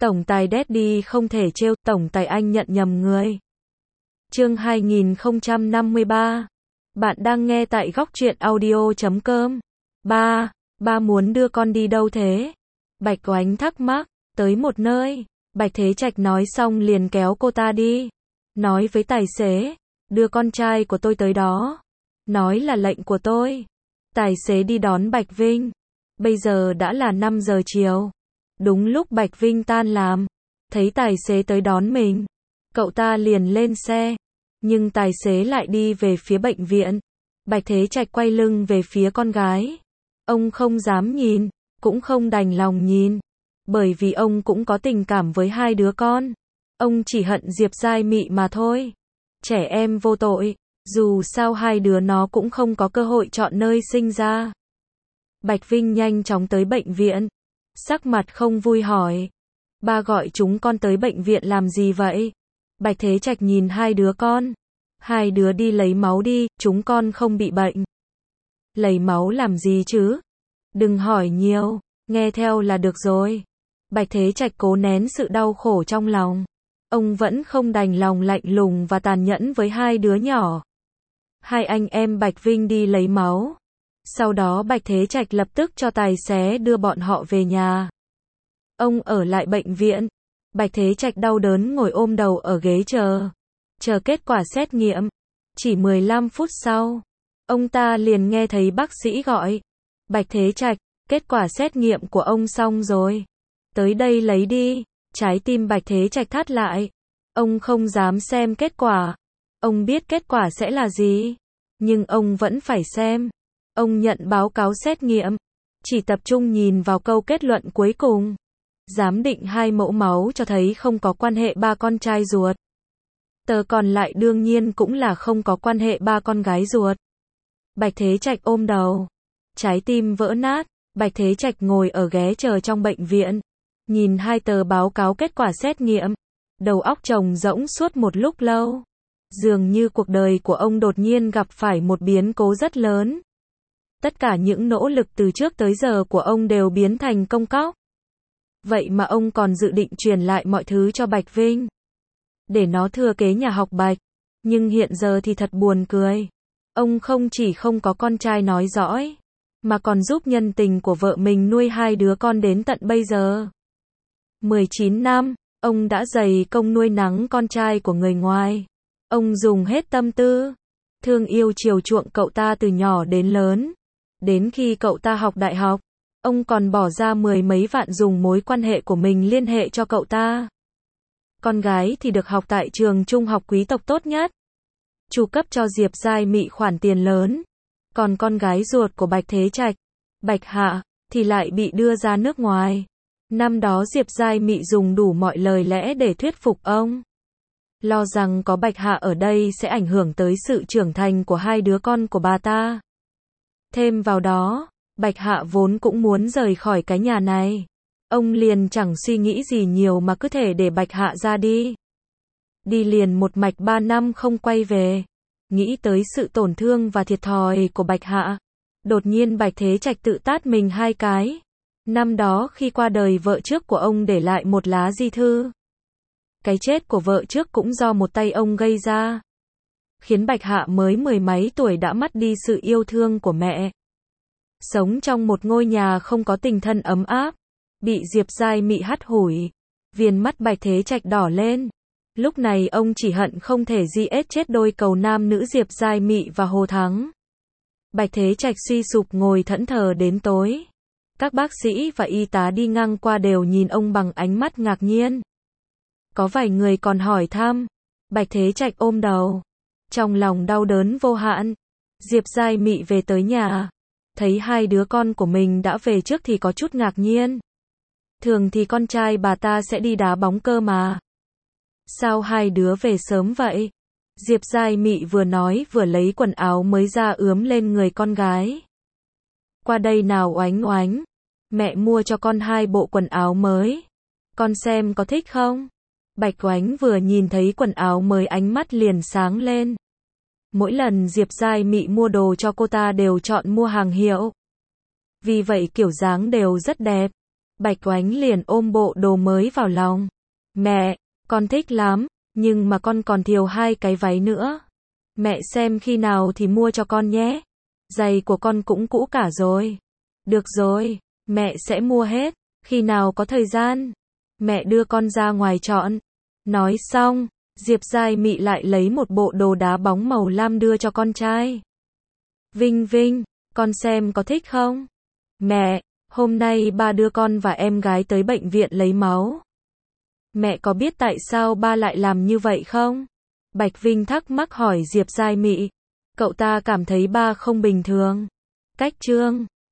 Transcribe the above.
Tổng tài Daddy không thể trêu, tổng tài anh nhận nhầm người. Chương 2053. Bạn đang nghe tại góc truyện audio.com. Ba muốn đưa con đi đâu thế? Bạch Oánh thắc mắc. Tới một nơi. Bạch Thế Trạch nói xong liền kéo cô ta đi. Nói với tài xế, đưa con trai của tôi tới đó. Nói là lệnh của tôi. Tài xế đi đón Bạch Vinh. Bây giờ đã là 5 giờ chiều. Đúng lúc Bạch Vinh tan làm. Thấy tài xế tới đón mình. Cậu ta liền lên xe. Nhưng tài xế lại đi về phía bệnh viện. Bạch Thế Trạch quay lưng về phía con gái. Ông không dám nhìn, cũng không đành lòng nhìn. Bởi vì ông cũng có tình cảm với hai đứa con. Ông chỉ hận Diệp Giai Mị mà thôi. Trẻ em vô tội, dù sao hai đứa nó cũng không có cơ hội chọn nơi sinh ra. Bạch Vinh nhanh chóng tới bệnh viện. Sắc mặt không vui hỏi. Ba gọi chúng con tới bệnh viện làm gì vậy? Bạch Thế Trạch nhìn hai đứa con. Hai đứa đi lấy máu đi, chúng con không bị bệnh. Lấy máu làm gì chứ? Đừng hỏi nhiều, nghe theo là được rồi. Bạch Thế Trạch cố nén sự đau khổ trong lòng. Ông vẫn không đành lòng lạnh lùng và tàn nhẫn với hai đứa nhỏ. Hai anh em Bạch Vinh đi lấy máu. Sau đó Bạch Thế Trạch lập tức cho tài xế đưa bọn họ về nhà. Ông ở lại bệnh viện. Bạch Thế Trạch đau đớn ngồi ôm đầu ở ghế chờ. Chờ kết quả xét nghiệm. Chỉ 15 phút sau, ông ta liền nghe thấy bác sĩ gọi. Bạch Thế Trạch, kết quả xét nghiệm của ông xong rồi. Tới đây lấy đi. Trái tim Bạch Thế Trạch thắt lại. Ông không dám xem kết quả. Ông biết kết quả sẽ là gì. Nhưng ông vẫn phải xem. Ông nhận báo cáo xét nghiệm. Chỉ tập trung nhìn vào câu kết luận cuối cùng. Giám định 2 mẫu máu cho thấy không có quan hệ ba con trai ruột. Tờ còn lại đương nhiên cũng là không có quan hệ ba con gái ruột. Bạch Thế Trạch ôm đầu. Trái tim vỡ nát. Bạch Thế Trạch ngồi ở ghế chờ trong bệnh viện. Nhìn 2 tờ báo cáo kết quả xét nghiệm. Đầu óc trống rỗng suốt một lúc lâu. Dường như cuộc đời của ông đột nhiên gặp phải một biến cố rất lớn. Tất cả những nỗ lực từ trước tới giờ của ông đều biến thành công cốc. Vậy mà ông còn dự định truyền lại mọi thứ cho Bạch Vinh. Để nó thừa kế nhà học Bạch. Nhưng hiện giờ thì thật buồn cười. Ông không chỉ không có con trai nói dõi. Mà còn giúp nhân tình của vợ mình nuôi hai đứa con đến tận bây giờ. 19 năm, ông đã dày công nuôi nắng con trai của người ngoài. Ông dùng hết tâm tư. Thương yêu chiều chuộng cậu ta từ nhỏ đến lớn. Đến khi cậu ta học đại học. Ông còn bỏ ra 10 mấy vạn dùng mối quan hệ của mình liên hệ cho cậu ta. Con gái thì được học tại trường trung học quý tộc tốt nhất. Chu cấp cho Diệp Giai Mị khoản tiền lớn. Còn con gái ruột của Bạch Thế Trạch, Bạch Hạ, thì lại bị đưa ra nước ngoài. Năm đó Diệp Giai Mị dùng đủ mọi lời lẽ để thuyết phục ông. Lo rằng có Bạch Hạ ở đây sẽ ảnh hưởng tới sự trưởng thành của hai đứa con của bà ta. Thêm vào đó, Bạch Hạ vốn cũng muốn rời khỏi cái nhà này. Ông liền chẳng suy nghĩ gì nhiều mà cứ thể để Bạch Hạ ra đi. Đi liền một mạch 3 năm không quay về. Nghĩ tới sự tổn thương và thiệt thòi của Bạch Hạ. Đột nhiên Bạch Thế Trạch tự tát mình 2 cái. Năm đó khi qua đời vợ trước của ông để lại một lá di thư. Cái chết của vợ trước cũng do một tay ông gây ra. Khiến Bạch Hạ mới 10 mấy tuổi đã mất đi sự yêu thương của mẹ. Sống trong một ngôi nhà không có tình thân ấm áp. Bị Diệp Giai Mị hắt hủi. Viền mắt Bạch Thế Trạch đỏ lên. Lúc này ông chỉ hận không thể giết chết đôi cầu nam nữ Diệp Giai Mị và Hồ Thắng. Bạch Thế Trạch suy sụp ngồi thẫn thờ đến tối. Các bác sĩ và y tá đi ngang qua đều nhìn ông bằng ánh mắt ngạc nhiên. Có vài người còn hỏi thăm. Bạch Thế Trạch ôm đầu. Trong lòng đau đớn vô hạn. Diệp Giai Mị về tới nhà. Thấy hai đứa con của mình đã về trước thì có chút ngạc nhiên. Thường thì con trai bà ta sẽ đi đá bóng cơ mà. Sao hai đứa về sớm vậy? Diệp Giai Mị vừa nói vừa lấy quần áo mới ra ướm lên người con gái. Qua đây nào Oánh Oánh. Mẹ mua cho con 2 bộ quần áo mới. Con xem có thích không? Bạch Oánh vừa nhìn thấy quần áo mới ánh mắt liền sáng lên. Mỗi lần Diệp Giai Mị mua đồ cho cô ta đều chọn mua hàng hiệu. Vì vậy kiểu dáng đều rất đẹp. Bạch Oánh liền ôm bộ đồ mới vào lòng. Mẹ, con thích lắm, nhưng mà con còn thiếu 2 cái váy nữa. Mẹ xem khi nào thì mua cho con nhé. Giày của con cũng cũ cả rồi. Được rồi, mẹ sẽ mua hết, khi nào có thời gian. Mẹ đưa con ra ngoài chọn. Nói xong, Diệp Giai Mị lại lấy một bộ đồ đá bóng màu lam đưa cho con trai. Vinh Vinh, con xem có thích không? Mẹ, hôm nay ba đưa con và em gái tới bệnh viện lấy máu. Mẹ có biết tại sao ba lại làm như vậy không? Bạch Vinh thắc mắc hỏi Diệp Giai Mị. Cậu ta cảm thấy ba không bình thường. Cách Trương